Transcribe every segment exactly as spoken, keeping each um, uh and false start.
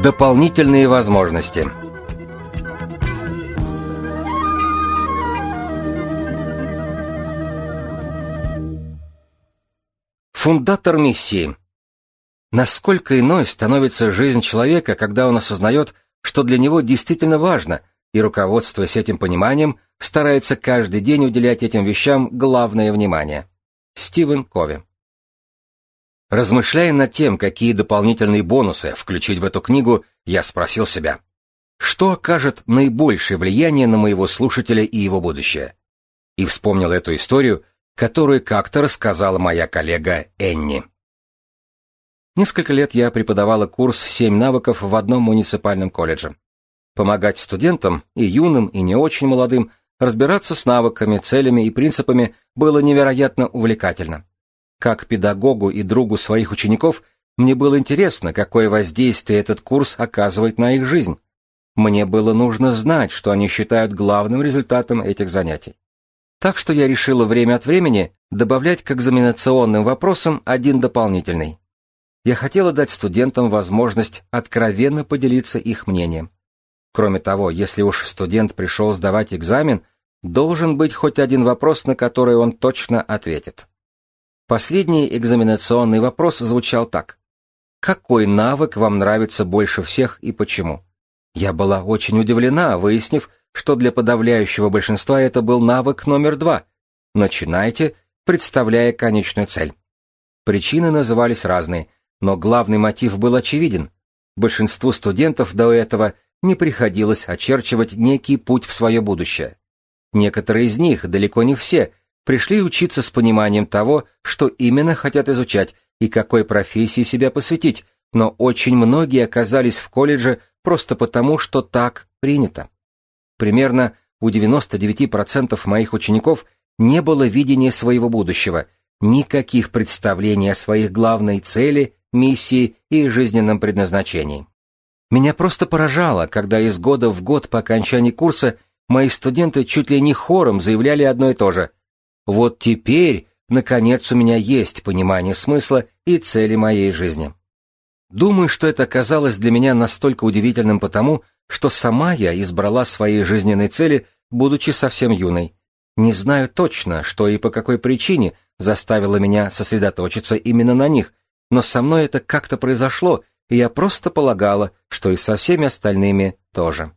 Дополнительные возможности. Фундатор миссии. Насколько иной становится жизнь человека, когда он осознает, что для него действительно важно, и, руководствуясь этим пониманием, старается каждый день уделять этим вещам главное внимание. Стивен Кови. Размышляя над тем, какие дополнительные бонусы включить в эту книгу, я спросил себя, что окажет наибольшее влияние на моего слушателя и его будущее? И вспомнил эту историю, которую как-то рассказала моя коллега Энни. Несколько лет я преподавала курс «Семь навыков» в одном муниципальном колледже. Помогать студентам, и юным, и не очень молодым, разбираться с навыками, целями и принципами было невероятно увлекательно. Как педагогу и другу своих учеников, мне было интересно, какое воздействие этот курс оказывает на их жизнь. Мне было нужно знать, что они считают главным результатом этих занятий. Так что я решила время от времени добавлять к экзаменационным вопросам один дополнительный. Я хотела дать студентам возможность откровенно поделиться их мнением. Кроме того, если уж студент пришел сдавать экзамен, должен быть хоть один вопрос, на который он точно ответит. Последний экзаменационный вопрос звучал так. Какой навык вам нравится больше всех и почему? Я была очень удивлена, выяснив, что для подавляющего большинства это был навык номер два. Начинайте, представляя конечную цель. Причины назывались разные, но главный мотив был очевиден. Большинству студентов до этого не приходилось очерчивать некий путь в свое будущее. Некоторые из них, далеко не все, пришли учиться с пониманием того, что именно хотят изучать и какой профессии себя посвятить, но очень многие оказались в колледже просто потому, что так принято. Примерно у девяноста девяти процентов моих учеников не было видения своего будущего, никаких представлений о своих главной цели, миссии и жизненном предназначении. Меня просто поражало, когда из года в год по окончании курса мои студенты чуть ли не хором заявляли одно и то же. Вот теперь, наконец, у меня есть понимание смысла и цели моей жизни. Думаю, что это оказалось для меня настолько удивительным потому, что сама я избрала свои жизненные цели, будучи совсем юной. Не знаю точно, что и по какой причине заставило меня сосредоточиться именно на них, но со мной это как-то произошло, и я просто полагала, что и со всеми остальными тоже.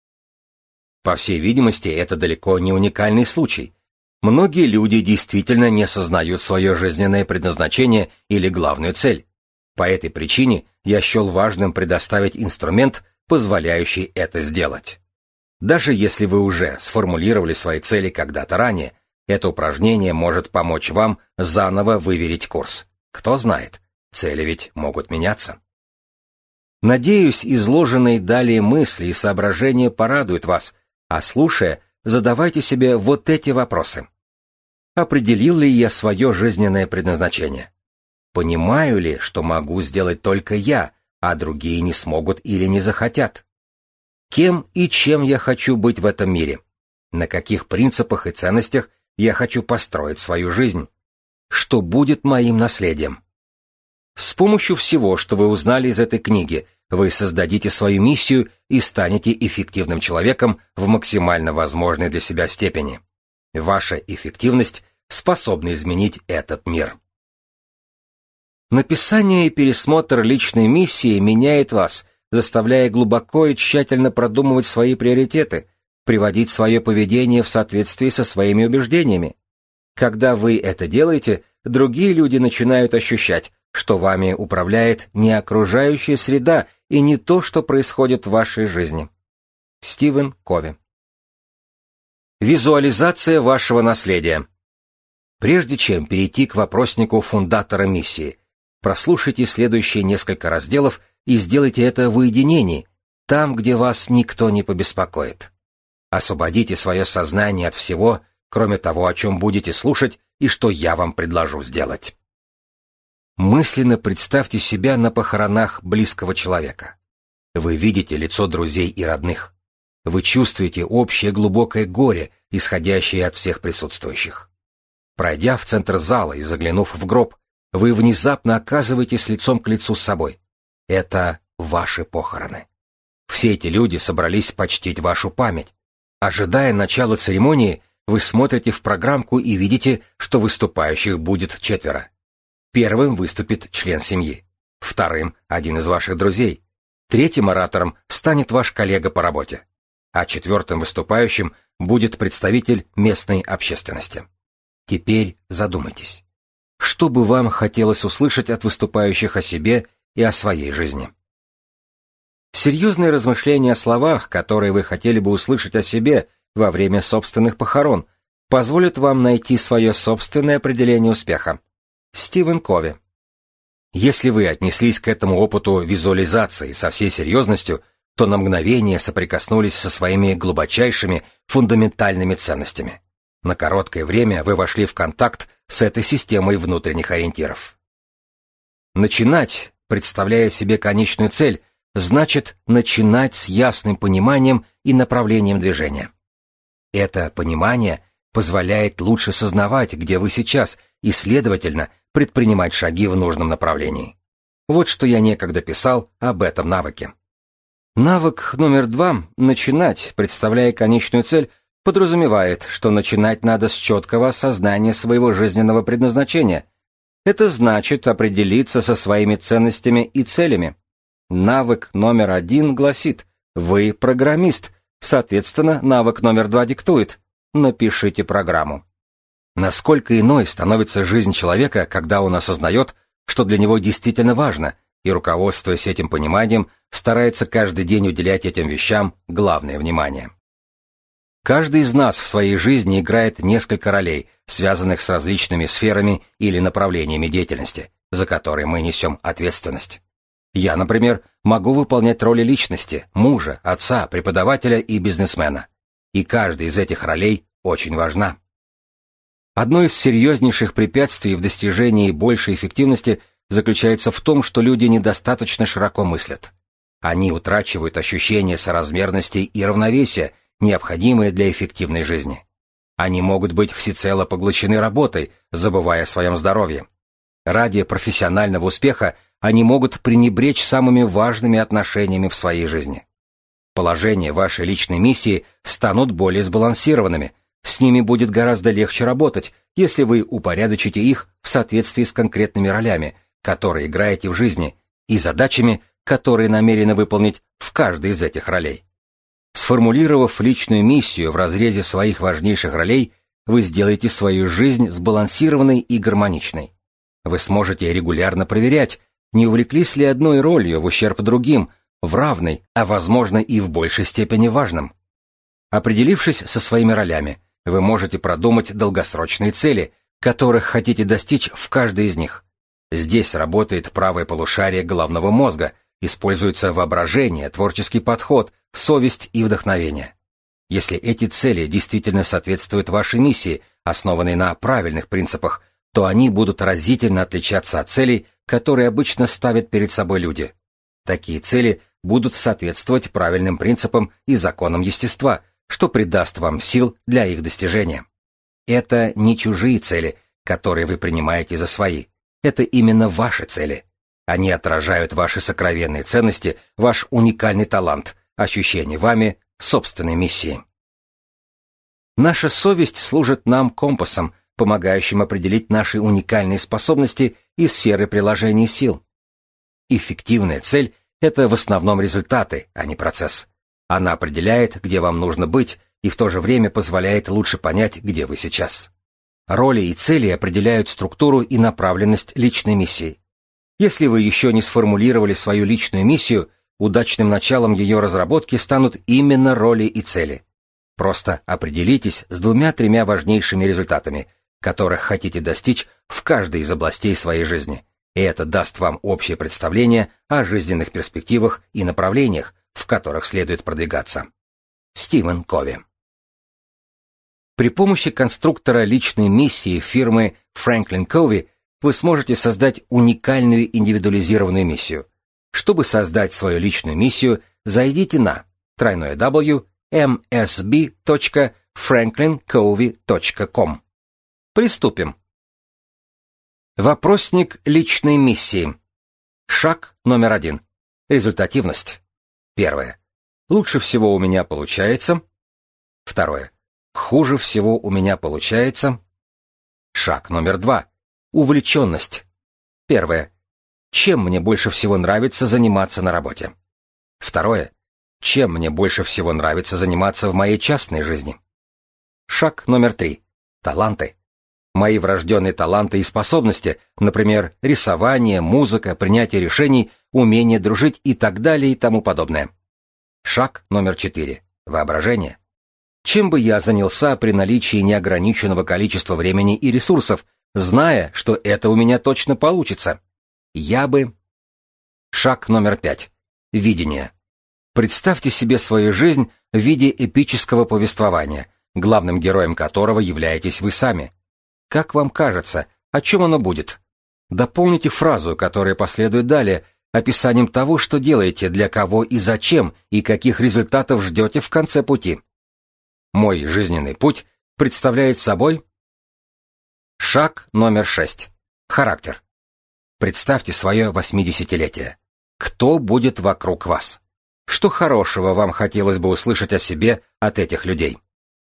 По всей видимости, это далеко не уникальный случай. Многие люди действительно не осознают свое жизненное предназначение или главную цель. По этой причине я счел важным предоставить инструмент, позволяющий это сделать. Даже если вы уже сформулировали свои цели когда-то ранее, это упражнение может помочь вам заново выверить курс. Кто знает, цели ведь могут меняться. Надеюсь, изложенные далее мысли и соображения порадуют вас, а слушая, задавайте себе вот эти вопросы. Определил ли я свое жизненное предназначение? Понимаю ли, что могу сделать только я, а другие не смогут или не захотят? Кем и чем я хочу быть в этом мире? На каких принципах и ценностях я хочу построить свою жизнь? Что будет моим наследием? С помощью всего, что вы узнали из этой книги, вы создадите свою миссию и станете эффективным человеком в максимально возможной для себя степени. Ваша эффективность способна изменить этот мир. Написание и пересмотр личной миссии меняет вас, заставляя глубоко и тщательно продумывать свои приоритеты, приводить свое поведение в соответствии со своими убеждениями. Когда вы это делаете, другие люди начинают ощущать, что вами управляет не окружающая среда и не то, что происходит в вашей жизни. Стивен Кови. Визуализация вашего наследия. Прежде чем перейти к вопроснику фундатора миссии, прослушайте следующие несколько разделов и сделайте это в уединении, там, где вас никто не побеспокоит. Освободите свое сознание от всего, кроме того, о чем будете слушать и что я вам предложу сделать. Мысленно представьте себя на похоронах близкого человека. Вы видите лицо друзей и родных. Вы чувствуете общее глубокое горе, исходящее от всех присутствующих. Пройдя в центр зала и заглянув в гроб, вы внезапно оказываетесь лицом к лицу с собой. Это ваши похороны. Все эти люди собрались почтить вашу память. Ожидая начала церемонии, вы смотрите в программку и видите, что выступающих будет четверо. Первым выступит член семьи, вторым — один из ваших друзей, третьим оратором станет ваш коллега по работе, а четвертым выступающим будет представитель местной общественности. Теперь задумайтесь, что бы вам хотелось услышать от выступающих о себе и о своей жизни? Серьезные размышления о словах, которые вы хотели бы услышать о себе во время собственных похорон, позволят вам найти свое собственное определение успеха. Стивен Кови. Если вы отнеслись к этому опыту визуализации со всей серьезностью, то на мгновение соприкоснулись со своими глубочайшими фундаментальными ценностями. На короткое время вы вошли в контакт с этой системой внутренних ориентиров. Начинать, представляя себе конечную цель, значит начинать с ясным пониманием и направлением движения. Это понимание позволяет лучше сознавать, где вы сейчас, и, следовательно, предпринимать шаги в нужном направлении. Вот что я некогда писал об этом навыке. Навык номер два — начинать, представляя конечную цель, подразумевает, что начинать надо с четкого осознания своего жизненного предназначения. Это значит определиться со своими ценностями и целями. Навык номер один гласит: вы программист, соответственно, навык номер два диктует: напишите программу. Насколько иной становится жизнь человека, когда он осознает, что для него действительно важно, и, руководствуясь этим пониманием, старается каждый день уделять этим вещам главное внимание. Каждый из нас в своей жизни играет несколько ролей, связанных с различными сферами или направлениями деятельности, за которые мы несем ответственность. Я, например, могу выполнять роли личности, мужа, отца, преподавателя и бизнесмена. И каждая из этих ролей очень важна. Одно из серьезнейших препятствий в достижении большей эффективности заключается в том, что люди недостаточно широко мыслят. Они утрачивают ощущение соразмерности и равновесия, необходимые для эффективной жизни. Они могут быть всецело поглощены работой, забывая о своем здоровье. Ради профессионального успеха они могут пренебречь самыми важными отношениями в своей жизни. Положения вашей личной миссии станут более сбалансированными, с ними будет гораздо легче работать, если вы упорядочите их в соответствии с конкретными ролями, которые играете в жизни, и задачами, которые намерены выполнить в каждой из этих ролей. Сформулировав личную миссию в разрезе своих важнейших ролей, вы сделаете свою жизнь сбалансированной и гармоничной. Вы сможете регулярно проверять, не увлеклись ли одной ролью в ущерб другим, в равной, а возможно и в большей степени важном. Определившись со своими ролями, вы можете продумать долгосрочные цели, которых хотите достичь в каждой из них. Здесь работает правое полушарие головного мозга, используется воображение, творческий подход, совесть и вдохновение. Если эти цели действительно соответствуют вашей миссии, основанной на правильных принципах, то они будут разительно отличаться от целей, которые обычно ставят перед собой люди. Такие цели будут соответствовать правильным принципам и законам естества, что придаст вам сил для их достижения. Это не чужие цели, которые вы принимаете за свои. Это именно ваши цели. Они отражают ваши сокровенные ценности, ваш уникальный талант, ощущение вами собственной миссии. Наша совесть служит нам компасом, помогающим определить наши уникальные способности и сферы приложения сил. Эффективная цель — это в основном результаты, а не процесс. Она определяет, где вам нужно быть, и в то же время позволяет лучше понять, где вы сейчас. Роли и цели определяют структуру и направленность личной миссии. Если вы еще не сформулировали свою личную миссию, удачным началом ее разработки станут именно роли и цели. Просто определитесь с двумя-тремя важнейшими результатами, которых хотите достичь в каждой из областей своей жизни, и это даст вам общее представление о жизненных перспективах и направлениях, в которых следует продвигаться. Стивен Кови. При помощи конструктора личной миссии фирмы Franklin Covey вы сможете создать уникальную индивидуализированную миссию. Чтобы создать свою личную миссию, зайдите на дабл ю дабл ю дабл ю точка эм эс би точка фрэнклин кови точка ком. Приступим. Вопросник личной миссии. Шаг номер один. Результативность. Первое. Лучше всего у меня получается. Второе. Хуже всего у меня получается. Шаг номер два. Увлеченность. Первое. Чем мне больше всего нравится заниматься на работе? Второе. Чем мне больше всего нравится заниматься в моей частной жизни? Шаг номер три. Таланты. Мои врожденные таланты и способности, например, рисование, музыка, принятие решений, умение дружить и так далее и тому подобное. Шаг номер четыре. Воображение. Чем бы я занялся при наличии неограниченного количества времени и ресурсов, зная, что это у меня точно получится? Я бы... Шаг номер пять. Видение. Представьте себе свою жизнь в виде эпического повествования, главным героем которого являетесь вы сами. Как вам кажется, о чем оно будет? Дополните фразу, которая последует далее, описанием того, что делаете, для кого и зачем, и каких результатов ждете в конце пути. Мой жизненный путь представляет собой... Шаг номер шесть. Характер. Представьте свое восьмидесятилетие. Кто будет вокруг вас? Что хорошего вам хотелось бы услышать о себе от этих людей?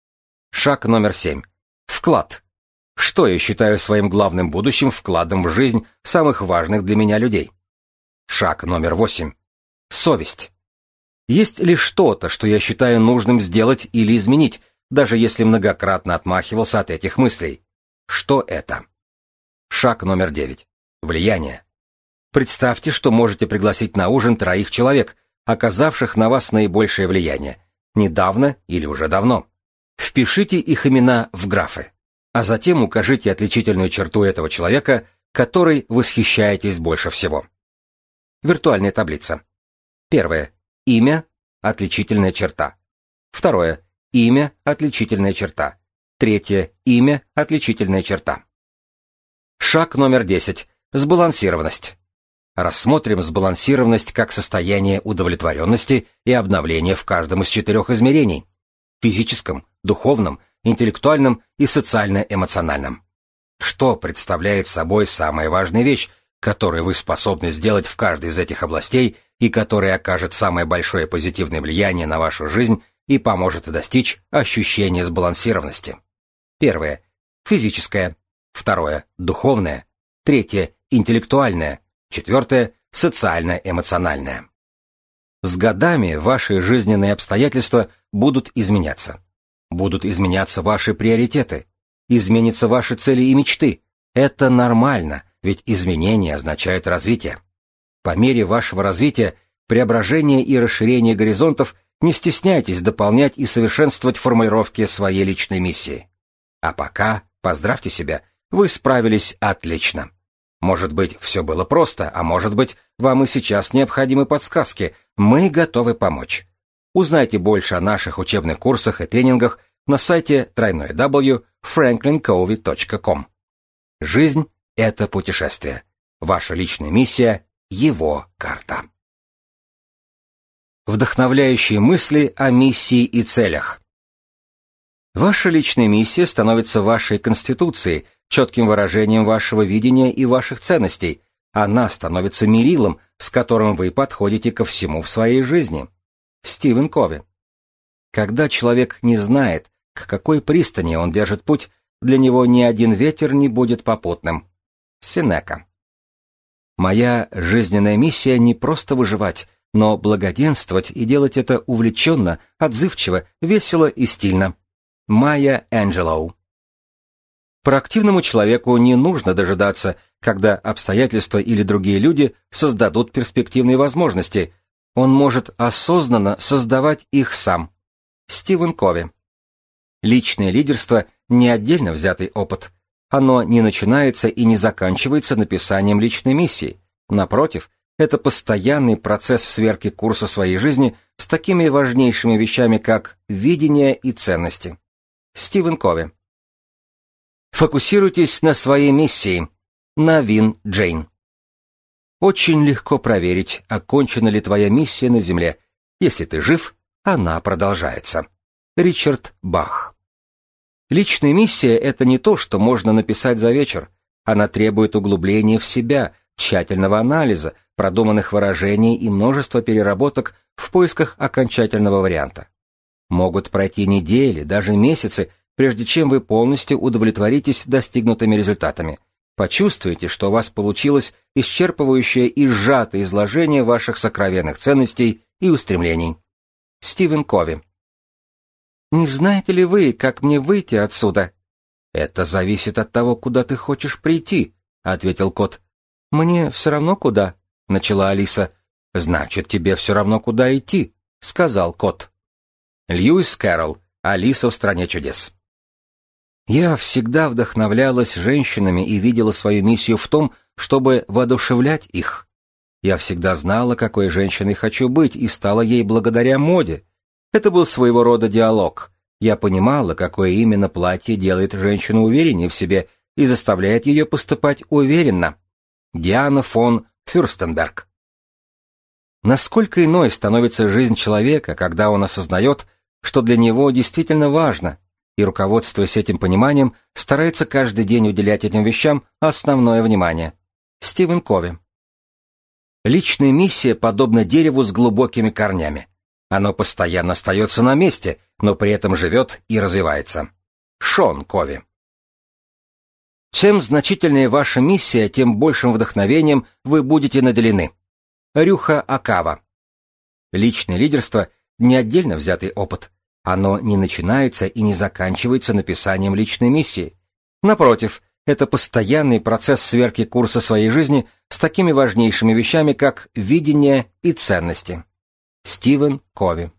Шаг номер семь. Вклад. Что я считаю своим главным будущим вкладом в жизнь самых важных для меня людей? Шаг номер восемь. Совесть. Есть ли что-то, что я считаю нужным сделать или изменить, даже если многократно отмахивался от этих мыслей? Что это? Шаг номер девять. Влияние. Представьте, что можете пригласить на ужин троих человек, оказавших на вас наибольшее влияние, недавно или уже давно. Впишите их имена в графы, а затем укажите отличительную черту этого человека, которой восхищаетесь больше всего. Виртуальная таблица. Первое. Имя – отличительная черта. Второе. Имя – отличительная черта. Третье. Имя – отличительная черта. Шаг номер десять. Сбалансированность. Рассмотрим сбалансированность как состояние удовлетворенности и обновления в каждом из четырех измерений – физическом, духовном, интеллектуальном и социально-эмоциональном. Что представляет собой самая важная вещь, которую вы способны сделать в каждой из этих областей и которая окажет самое большое позитивное влияние на вашу жизнь и поможет достичь ощущения сбалансированности? Первое – физическое. Второе – духовное. Третье – интеллектуальное. Четвертое – социально-эмоциональное. С годами ваши жизненные обстоятельства будут изменяться. Будут изменяться ваши приоритеты. Изменятся ваши цели и мечты. Это нормально, ведь изменения означают развитие. По мере вашего развития, преображения и расширения горизонтов не стесняйтесь дополнять и совершенствовать формулировки своей личной миссии. А пока, поздравьте себя, вы справились отлично. Может быть, все было просто, а может быть, вам и сейчас необходимы подсказки. Мы готовы помочь. Узнайте больше о наших учебных курсах и тренингах на сайте дабл ю дабл ю дабл ю точка фрэнклин коуви точка ком. Жизнь — это путешествие. Ваша личная миссия — его карта. Вдохновляющие мысли о миссии и целях. Ваша личная миссия становится вашей конституцией, четким выражением вашего видения и ваших ценностей. Она становится мерилом, с которым вы подходите ко всему в своей жизни. Стивен Кови. Когда человек не знает, к какой пристани он держит путь, для него ни один ветер не будет попутным. Сенека. Моя жизненная миссия не просто выживать, но благоденствовать и делать это увлеченно, отзывчиво, весело и стильно. Майя Энджелоу. Проактивному человеку не нужно дожидаться, когда обстоятельства или другие люди создадут перспективные возможности. Он может осознанно создавать их сам. Стивен Кови. Личное лидерство – не отдельно взятый опыт. Оно не начинается и не заканчивается написанием личной миссии. Напротив, это постоянный процесс сверки курса своей жизни с такими важнейшими вещами, как видение и ценности. Стивен Кови. Фокусируйтесь на своей миссии. Навин Джейн. Очень легко проверить, окончена ли твоя миссия на Земле. Если ты жив, она продолжается. Ричард Бах. Личная миссия — это не то, что можно написать за вечер. Она требует углубления в себя, тщательного анализа, продуманных выражений и множество переработок в поисках окончательного варианта. Могут пройти недели, даже месяцы, прежде чем вы полностью удовлетворитесь достигнутыми результатами. Почувствуйте, что у вас получилось исчерпывающее и сжатое изложение ваших сокровенных ценностей и устремлений. Стивен Кови. «Не знаете ли вы, как мне выйти отсюда?» «Это зависит от того, куда ты хочешь прийти», — ответил кот. «Мне все равно куда», — начала Алиса. «Значит, тебе все равно куда идти», — сказал кот. Льюис Кэрролл. «Алиса в стране чудес». Я всегда вдохновлялась женщинами и видела свою миссию в том, чтобы воодушевлять их. Я всегда знала, какой женщиной хочу быть, и стала ей благодаря моде. Это был своего рода диалог. Я понимала, какое именно платье делает женщину увереннее в себе и заставляет ее поступать уверенно. Диана фон Фюрстенберг. Насколько иной становится жизнь человека, когда он осознает, что для него действительно важно, и, руководствуясь этим пониманием, старается каждый день уделять этим вещам основное внимание. Стивен Кови. Личная миссия подобна дереву с глубокими корнями. Оно постоянно остается на месте, но при этом живет и развивается. Шон Кови. Чем значительнее ваша миссия, тем большим вдохновением вы будете наделены. Рюха Акава. Личное лидерство – не отдельно взятый опыт. Оно не начинается и не заканчивается написанием личной миссии. Напротив, это постоянный процесс сверки курса своей жизни с такими важнейшими вещами, как видение и ценности. Стивен Кови.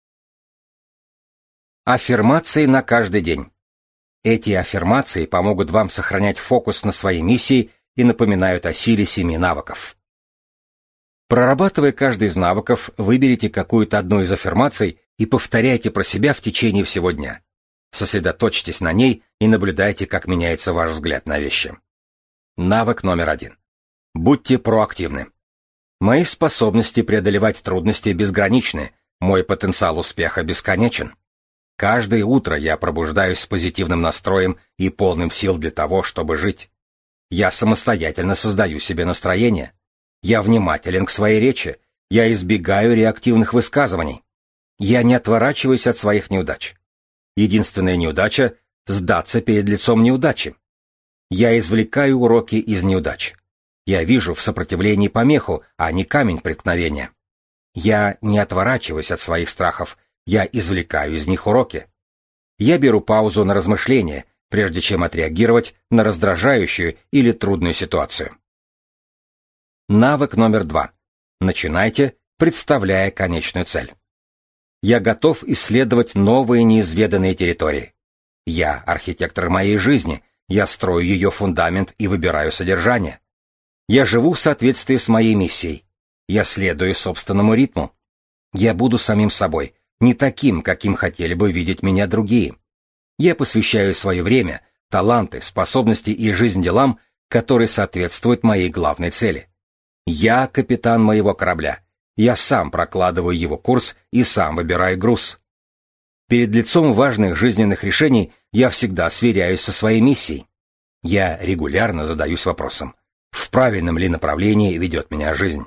Аффирмации на каждый день. Эти аффирмации помогут вам сохранять фокус на своей миссии и напоминают о силе семи навыков. Прорабатывая каждый из навыков, выберите какую-то одну из аффирмаций и повторяйте про себя в течение всего дня. Сосредоточьтесь на ней и наблюдайте, как меняется ваш взгляд на вещи. Навык номер один. Будьте проактивны. Мои способности преодолевать трудности безграничны, мой потенциал успеха бесконечен. Каждое утро я пробуждаюсь с позитивным настроем и полным сил для того, чтобы жить. Я самостоятельно создаю себе настроение. Я внимателен к своей речи. Я избегаю реактивных высказываний. Я не отворачиваюсь от своих неудач. Единственная неудача — сдаться перед лицом неудачи. Я извлекаю уроки из неудач. Я вижу в сопротивлении помеху, а не камень преткновения. Я не отворачиваюсь от своих страхов, я извлекаю из них уроки. Я беру паузу на размышление, прежде чем отреагировать на раздражающую или трудную ситуацию. Навык номер два. Начинайте, представляя конечную цель. Я готов исследовать новые неизведанные территории. Я архитектор моей жизни, я строю ее фундамент и выбираю содержание. Я живу в соответствии с моей миссией. Я следую собственному ритму. Я буду самим собой, не таким, каким хотели бы видеть меня другие. Я посвящаю свое время, таланты, способности и жизнь делам, которые соответствуют моей главной цели. Я капитан моего корабля. Я сам прокладываю его курс и сам выбираю груз. Перед лицом важных жизненных решений я всегда сверяюсь со своей миссией. Я регулярно задаюсь вопросом, в правильном ли направлении ведет меня жизнь.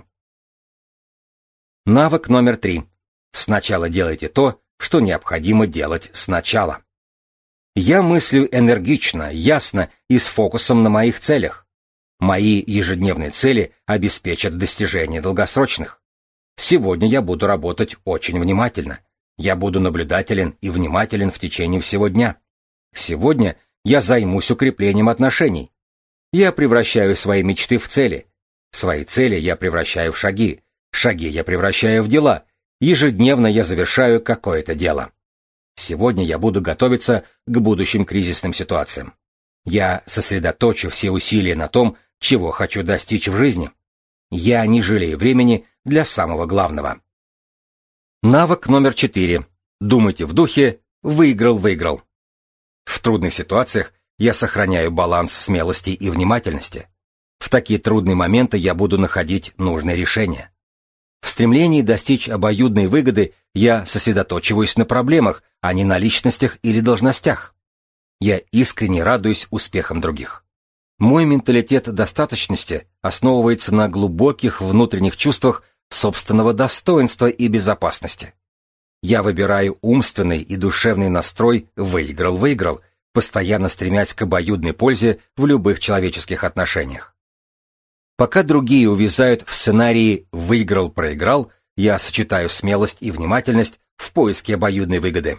Навык номер три. Сначала делайте то, что необходимо делать сначала. Я мыслю энергично, ясно и с фокусом на моих целях. Мои ежедневные цели обеспечат достижение долгосрочных. Сегодня я буду работать очень внимательно. Я буду наблюдателен и внимателен в течение всего дня. Сегодня я займусь укреплением отношений. Я превращаю свои мечты в цели. Свои цели я превращаю в шаги. Шаги я превращаю в дела. Ежедневно я завершаю какое-то дело. Сегодня я буду готовиться к будущим кризисным ситуациям. Я сосредоточу все усилия на том, чего хочу достичь в жизни. Я не жалею времени для самого главного. Навык номер четыре. Думайте в духе «выиграл-выиграл». В трудных ситуациях я сохраняю баланс смелости и внимательности. В такие трудные моменты я буду находить нужные решения. В стремлении достичь обоюдной выгоды я сосредоточиваюсь на проблемах, а не на личностях или должностях. Я искренне радуюсь успехам других. Мой менталитет достаточности основывается на глубоких внутренних чувствах собственного достоинства и безопасности. Я выбираю умственный и душевный настрой «выиграл-выиграл», постоянно стремясь к обоюдной пользе в любых человеческих отношениях. Пока другие увязают в сценарии «выиграл-проиграл», я сочетаю смелость и внимательность в поиске обоюдной выгоды.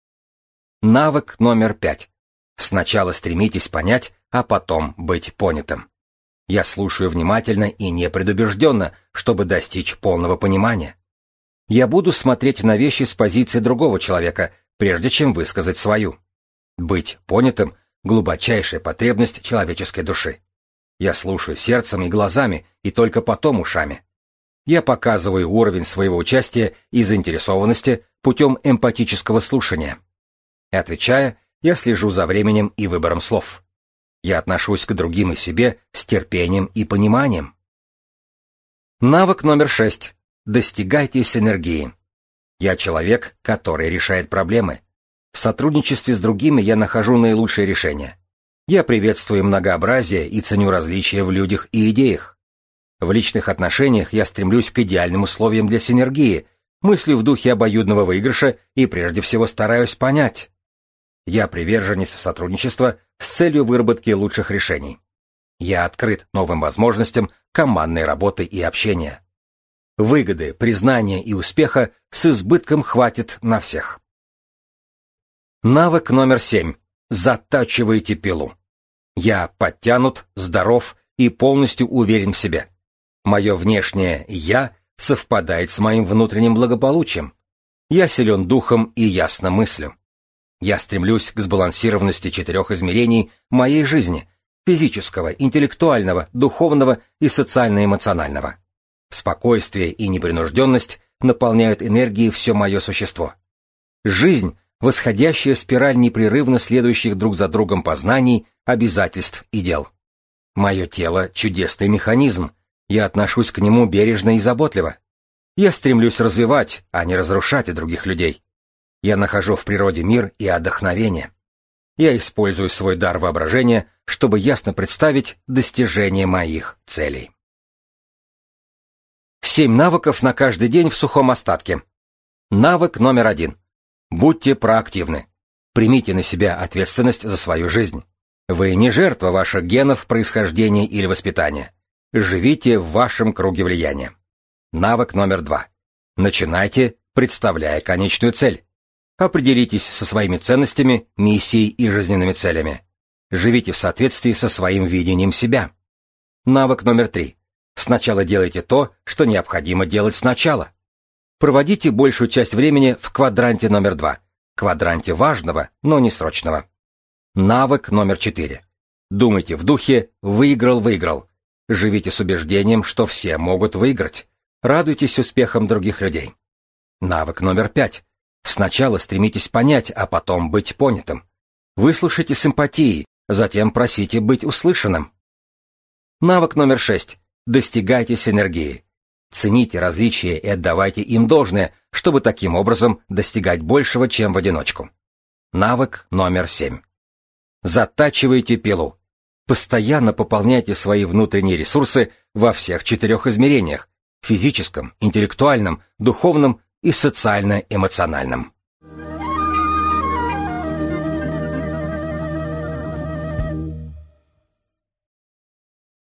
Навык номер пять. Сначала стремитесь понять, а потом быть понятым. Я слушаю внимательно и непредубежденно, чтобы достичь полного понимания. Я буду смотреть на вещи с позиции другого человека, прежде чем высказать свою. Быть понятым — глубочайшая потребность человеческой души. Я слушаю сердцем и глазами, и только потом ушами. Я показываю уровень своего участия и заинтересованности путем эмпатического слушания. И отвечая, я слежу за временем и выбором слов. Я отношусь к другим и себе с терпением и пониманием. Навык номер шесть. Достигайте синергии. Я человек, который решает проблемы. В сотрудничестве с другими я нахожу наилучшие решения. Я приветствую многообразие и ценю различия в людях и идеях. В личных отношениях я стремлюсь к идеальным условиям для синергии, мыслю в духе обоюдного выигрыша и прежде всего стараюсь понять. Я приверженец сотрудничества с целью выработки лучших решений. Я открыт новым возможностям командной работы и общения. Выгоды, признания и успеха с избытком хватит на всех. Навык номер семь. Затачивайте пилу. Я подтянут, здоров и полностью уверен в себе. Мое внешнее «я» совпадает с моим внутренним благополучием. Я силен духом и ясно мыслю. Я стремлюсь к сбалансированности четырех измерений моей жизни – физического, интеллектуального, духовного и социально-эмоционального. Спокойствие и непринужденность наполняют энергией все мое существо. Жизнь — восходящая спираль непрерывно следующих друг за другом познаний, обязательств и дел. Мое тело — чудесный механизм, я отношусь к нему бережно и заботливо. Я стремлюсь развивать, а не разрушать других людей. Я нахожу в природе мир и отдохновение. Я использую свой дар воображения, чтобы ясно представить достижение моих целей. Семь навыков на каждый день в сухом остатке. Навык номер один. Будьте проактивны. Примите на себя ответственность за свою жизнь. Вы не жертва ваших генов, происхождения или воспитания. Живите в вашем круге влияния. Навык номер два. Начинайте, представляя конечную цель. Определитесь со своими ценностями, миссией и жизненными целями. Живите в соответствии со своим видением себя. Навык номер три. Сначала делайте то, что необходимо делать сначала. Проводите большую часть времени в квадранте номер два, квадранте важного, но не срочного. Навык номер четыре. Думайте в духе «выиграл-выиграл». Живите с убеждением, что все могут выиграть. Радуйтесь успехам других людей. Навык номер пять. Сначала стремитесь понять, а потом быть понятым. Выслушайте с эмпатией, затем просите быть услышанным. Навык номер шесть. Достигайте синергии. Цените различия и отдавайте им должное, чтобы таким образом достигать большего, чем в одиночку. Навык номер семь. Затачивайте пилу. Постоянно пополняйте свои внутренние ресурсы во всех четырех измерениях – физическом, интеллектуальном, духовном и социально-эмоциональном.